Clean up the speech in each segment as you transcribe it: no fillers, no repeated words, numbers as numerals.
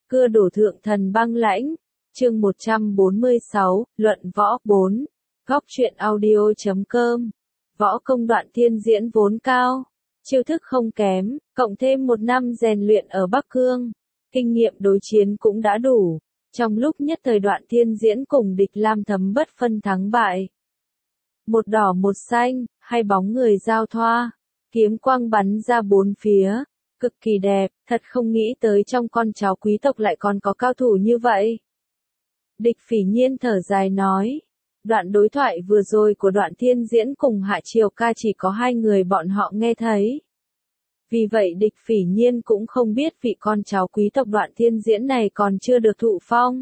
Cưa đổ thượng thần băng lãnh, chương 146, luận võ 4, góc truyện audio.com. Võ công Đoạn Thiên Diễn vốn cao, chiêu thức không kém, cộng thêm một năm rèn luyện ở Bắc Cương, kinh nghiệm đối chiến cũng đã đủ. Trong lúc nhất thời Đoạn Thiên Diễn cùng địch Lam Thấm bất phân thắng bại. Một đỏ một xanh, hai bóng người giao thoa, kiếm quang bắn ra bốn phía, cực kỳ đẹp, thật không nghĩ tới trong con cháu quý tộc lại còn có cao thủ như vậy. Địch Phỉ Nhiên thở dài nói, đoạn đối thoại vừa rồi của Đoạn Thiên Diễn cùng Hạ Triều Ca chỉ có hai người bọn họ nghe thấy. Vì vậy Địch Phỉ Nhiên cũng không biết vị con cháu quý tộc Đoạn Thiên Diễn này còn chưa được thụ phong.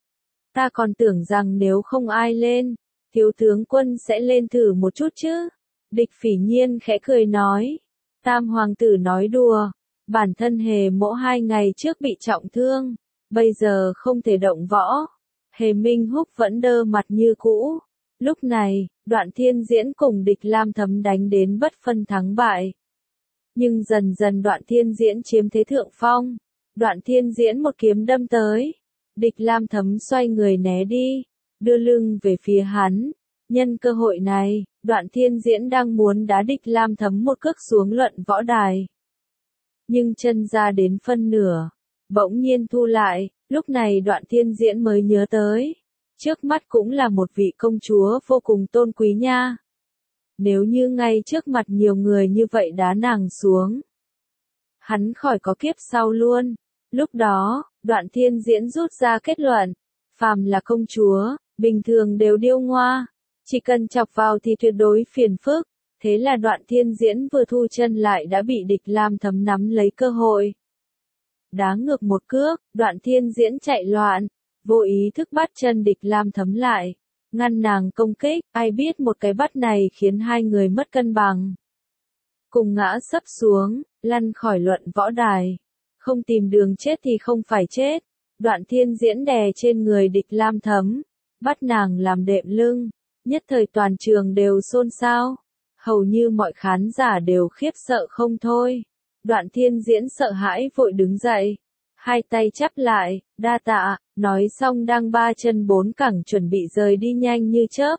Ta còn tưởng rằng nếu không ai lên, thiếu tướng quân sẽ lên thử một chút chứ. Địch Phỉ Nhiên khẽ cười nói, Tam hoàng tử nói đùa, bản thân Hề Mỗ 2 ngày trước bị trọng thương, bây giờ không thể động võ. Hề Minh Húc vẫn đơ mặt như cũ. Lúc này, Đoạn Thiên Diễn cùng địch Lam Thấm đánh đến bất phân thắng bại. Nhưng dần dần Đoạn Thiên Diễn chiếm thế thượng phong. Đoạn Thiên Diễn một kiếm đâm tới. Địch Lam Thấm xoay người né đi, đưa lưng về phía hắn. Nhân cơ hội này, Đoạn Thiên Diễn đang muốn đá địch Lam Thấm một cước xuống luận võ đài. Nhưng chân ra đến phân nửa, bỗng nhiên thu lại, lúc này Đoạn Thiên Diễn mới nhớ tới. Trước mắt cũng là một vị công chúa vô cùng tôn quý nha. Nếu như ngay trước mặt nhiều người như vậy đá nàng xuống, hắn khỏi có kiếp sau luôn. Lúc đó, Đoạn Thiên Diễn rút ra kết luận, phàm là công chúa, bình thường đều điêu ngoa, chỉ cần chọc vào thì tuyệt đối phiền phức. Thế là Đoạn Thiên Diễn vừa thu chân lại đã bị địch Lam Thấm nắm lấy cơ hội. Đá ngược một cước, Đoạn Thiên Diễn chạy loạn, vô ý thức bắt chân địch Lam Thấm lại, ngăn nàng công kích, ai biết một cái bắt này khiến hai người mất cân bằng. Cùng ngã sấp xuống, lăn khỏi luận võ đài. Không tìm đường chết thì không phải chết. Đoạn Thiên Diễn đè trên người địch Lam Thấm, bắt nàng làm đệm lưng, nhất thời toàn trường đều xôn xao. Hầu như mọi khán giả đều khiếp sợ không thôi. Đoạn Thiên Diễn sợ hãi vội đứng dậy, hai tay chắp lại, đa tạ, nói xong đang ba chân bốn cẳng chuẩn bị rời đi nhanh như chớp.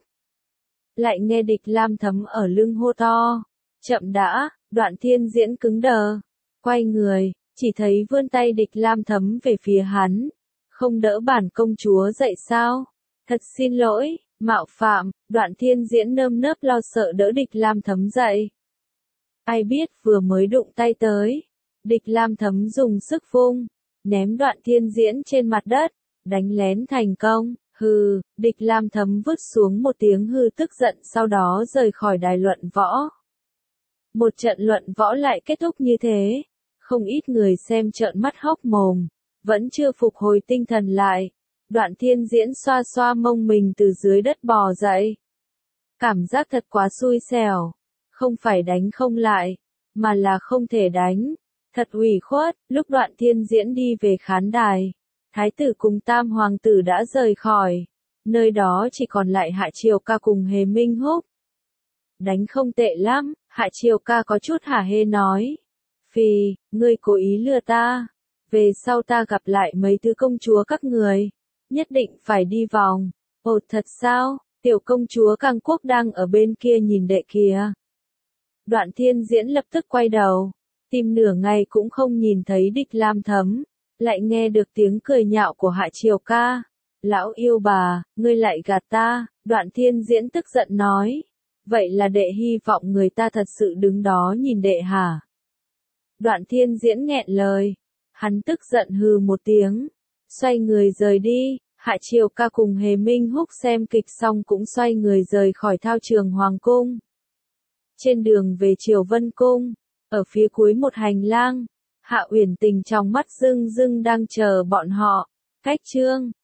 Lại nghe địch Lam Thấm ở lưng hô to, chậm đã. Đoạn Thiên Diễn cứng đờ, quay người, chỉ thấy vươn tay địch Lam Thấm về phía hắn. Không đỡ bản công chúa dậy sao? Thật xin lỗi, mạo phạm. Đoạn Thiên Diễn nơm nớp lo sợ đỡ địch Lam Thấm dậy. Ai biết vừa mới đụng tay tới, địch Lam Thấm dùng sức vung, ném Đoạn Thiên Diễn trên mặt đất, đánh lén thành công. Hừ, địch Lam Thấm vứt xuống một tiếng hừ tức giận, sau đó rời khỏi đài luận võ. Một trận luận võ lại kết thúc như thế, không ít người xem trợn mắt hốc mồm, vẫn chưa phục hồi tinh thần lại. Đoạn Thiên Diễn xoa xoa mông mình từ dưới đất bò dậy. Cảm giác thật quá xui xẻo, không phải đánh không lại, mà là không thể đánh. Thật ủy khuất. Lúc Đoạn Thiên Diễn đi về khán đài, Thái tử cùng Tam hoàng tử đã rời khỏi, nơi đó chỉ còn lại Hạ Triều Ca cùng Hề Minh Húc. Đánh không tệ lắm, Hạ Triều Ca có chút hả hê nói. Phì, ngươi cố ý lừa ta. Về sau ta gặp lại mấy thứ công chúa các người, nhất định phải đi vòng. Ồ thật sao, tiểu công chúa Cang Quốc đang ở bên kia nhìn đệ kìa. Đoạn Thiên Diễn lập tức quay đầu, tìm nửa ngày cũng không nhìn thấy địch Lam Thấm, lại nghe được tiếng cười nhạo của Hạ Triều Ca. Lão yêu bà, ngươi lại gạt ta. Đoạn Thiên Diễn tức giận nói. Vậy là đệ hy vọng người ta thật sự đứng đó nhìn đệ hả? Đoạn Thiên Diễn nghẹn lời. Hắn tức giận hừ một tiếng, xoay người rời đi. Hạ Triều Ca cùng Hề Minh Húc xem kịch xong cũng xoay người rời khỏi thao trường Hoàng Cung. Trên đường về Triều Vân Cung, ở phía cuối một hành lang, Hạ Uyển Tình trong mắt rưng rưng đang chờ bọn họ. Cách chương